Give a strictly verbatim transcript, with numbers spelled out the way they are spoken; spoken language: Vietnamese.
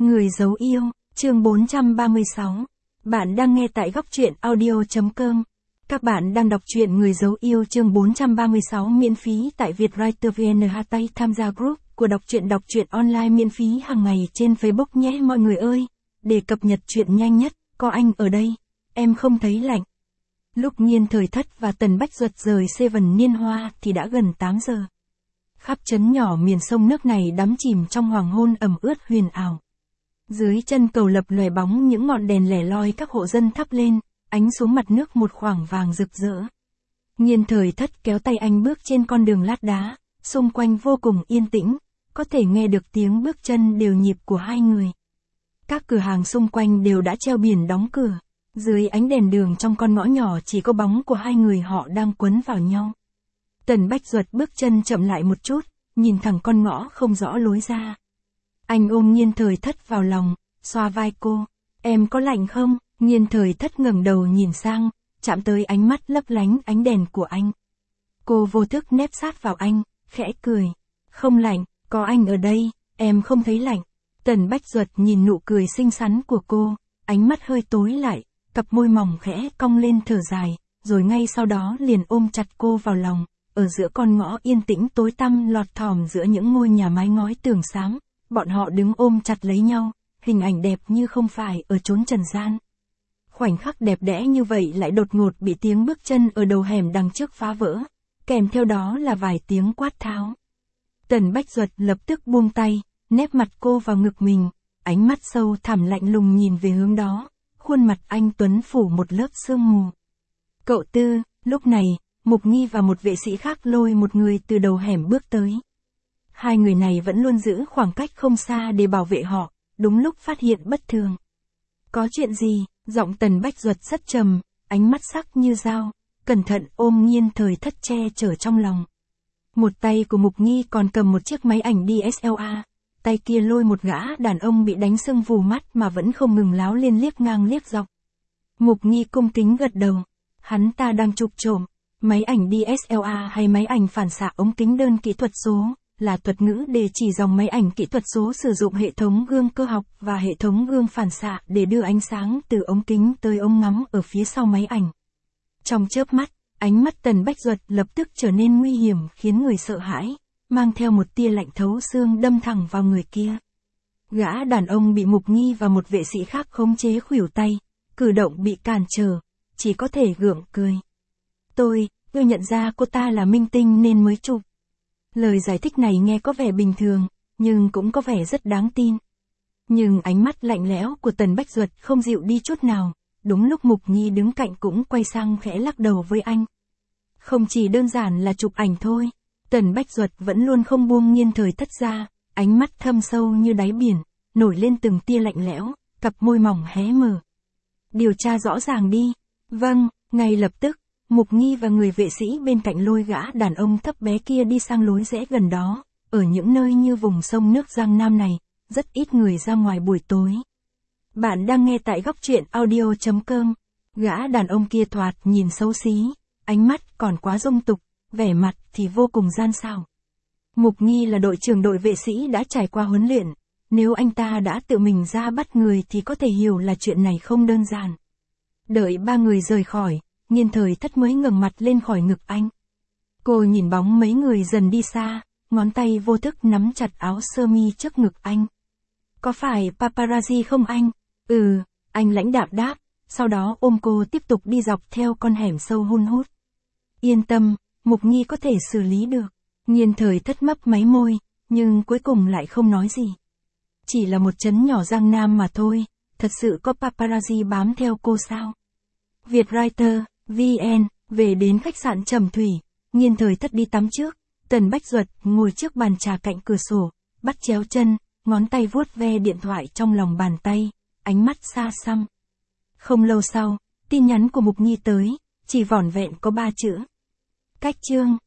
Người giấu yêu, chương bốn trăm ba mươi sáu. Bạn đang nghe tại góc truyện audio.com. Các bạn đang đọc truyện Người giấu yêu chương bốn trăm ba mươi sáu miễn phí tại Vietwriter vê en. Hãy tham gia group của đọc truyện đọc truyện online miễn phí hàng ngày trên Facebook nhé mọi người ơi. Để cập nhật truyện nhanh nhất, có anh ở đây, em không thấy lạnh. Lúc Nhiên Thời Thất và Tần Bách Duật rời Seven Niên Hoa thì đã gần tám giờ. Khắp trấn nhỏ miền sông nước này đắm chìm trong hoàng hôn ẩm ướt huyền ảo. Dưới chân cầu lập lòe bóng những ngọn đèn lẻ loi các hộ dân thắp lên, ánh xuống mặt nước một khoảng vàng rực rỡ. Nhiên Thời Thất kéo tay anh bước trên con đường lát đá, xung quanh vô cùng yên tĩnh, có thể nghe được tiếng bước chân đều nhịp của hai người. Các cửa hàng xung quanh đều đã treo biển đóng cửa, dưới ánh đèn đường trong con ngõ nhỏ chỉ có bóng của hai người họ đang quấn vào nhau. Tần Bách Duật bước chân chậm lại một chút, nhìn thẳng con ngõ không rõ lối ra. Anh ôm Nhiên Thời Thất vào lòng, xoa vai cô. Em có lạnh không? Nhiên Thời Thất ngẩng đầu nhìn sang, chạm tới ánh mắt lấp lánh ánh đèn của anh. Cô vô thức nép sát vào anh, khẽ cười. Không lạnh, có anh ở đây, em không thấy lạnh. Tần Bách Duật nhìn nụ cười xinh xắn của cô, ánh mắt hơi tối lại, cặp môi mỏng khẽ cong lên thở dài, rồi ngay sau đó liền ôm chặt cô vào lòng. Ở giữa con ngõ yên tĩnh tối tăm lọt thỏm giữa những ngôi nhà mái ngói tường xám, bọn họ đứng ôm chặt lấy nhau, hình ảnh đẹp như không phải ở chốn trần gian. Khoảnh khắc đẹp đẽ như vậy lại đột ngột bị tiếng bước chân ở đầu hẻm đằng trước phá vỡ, kèm theo đó là vài tiếng quát tháo. Tần Bách Duật lập tức buông tay, nép mặt cô vào ngực mình, ánh mắt sâu thẳm lạnh lùng nhìn về hướng đó, khuôn mặt anh tuấn phủ một lớp sương mù. Cậu Tư, lúc này, Mục Nghi và một vệ sĩ khác lôi một người từ đầu hẻm bước tới. Hai người này vẫn luôn giữ khoảng cách không xa để bảo vệ họ, đúng lúc phát hiện bất thường. Có chuyện gì? Giọng Tần Bách Duật rất trầm, ánh mắt sắc như dao, cẩn thận ôm Nhiên Thời Thất che chở trong lòng. Một tay của Mục Nghi còn cầm một chiếc máy ảnh đê ét lờ rờ, tay kia lôi một gã đàn ông bị đánh sưng vù mắt mà vẫn không ngừng láo lên liếc ngang liếc dọc. Mục Nghi cung kính gật đầu, hắn ta đang chụp trộm. Máy ảnh đê ét lờ rờ hay máy ảnh phản xạ ống kính đơn kỹ thuật số, là thuật ngữ để chỉ dòng máy ảnh kỹ thuật số sử dụng hệ thống gương cơ học và hệ thống gương phản xạ để đưa ánh sáng từ ống kính tới ống ngắm ở phía sau máy ảnh. Trong chớp mắt, ánh mắt Tần Bách Duật lập tức trở nên nguy hiểm khiến người sợ hãi, mang theo một tia lạnh thấu xương đâm thẳng vào người kia. Gã đàn ông bị Mục Nghi và một vệ sĩ khác khống chế khuỷu tay, cử động bị cản trở, chỉ có thể gượng cười. Tôi, tôi nhận ra cô ta là minh tinh nên mới chụp. Lời giải thích này nghe có vẻ bình thường, nhưng cũng có vẻ rất đáng tin. Nhưng ánh mắt lạnh lẽo của Tần Bách Duật không dịu đi chút nào, đúng lúc Mục Nhi đứng cạnh cũng quay sang khẽ lắc đầu với anh. Không chỉ đơn giản là chụp ảnh thôi, Tần Bách Duật vẫn luôn không buông Nhiên Thời Thất ra, ánh mắt thâm sâu như đáy biển, nổi lên từng tia lạnh lẽo, cặp môi mỏng hé mở. Điều tra rõ ràng đi. Vâng, ngay lập tức. Mục Nghi và người vệ sĩ bên cạnh lôi gã đàn ông thấp bé kia đi sang lối rẽ gần đó, ở những nơi như vùng sông nước Giang Nam này, rất ít người ra ngoài buổi tối. Bạn đang nghe tại góc truyện audio.com. Gã đàn ông kia thoạt nhìn xấu xí, ánh mắt còn quá dung tục, vẻ mặt thì vô cùng gian xảo. Mục Nghi là đội trưởng đội vệ sĩ đã trải qua huấn luyện, nếu anh ta đã tự mình ra bắt người thì có thể hiểu là chuyện này không đơn giản. Đợi ba người rời khỏi, Nhiên Thời Thất mới ngẩng mặt lên khỏi ngực anh. Cô nhìn bóng mấy người dần đi xa, ngón tay vô thức nắm chặt áo sơ mi trước ngực anh. Có phải paparazzi không anh? Ừ, anh lãnh đạm đáp, sau đó ôm cô tiếp tục đi dọc theo con hẻm sâu hun hút. Yên tâm, Mục Nghi có thể xử lý được. Nhiên Thời Thất mấp máy môi, nhưng cuối cùng lại không nói gì. Chỉ là một trấn nhỏ Giang Nam mà thôi, thật sự có paparazzi bám theo cô sao? Vietwriter vê en, về đến khách sạn Trầm Thủy, Nhiên Thời Thất đi tắm trước, Tần Bách Duật ngồi trước bàn trà cạnh cửa sổ, bắt chéo chân, ngón tay vuốt ve điện thoại trong lòng bàn tay, ánh mắt xa xăm. Không lâu sau, tin nhắn của Mục Nghi tới, chỉ vỏn vẹn có ba chữ. Cách chương.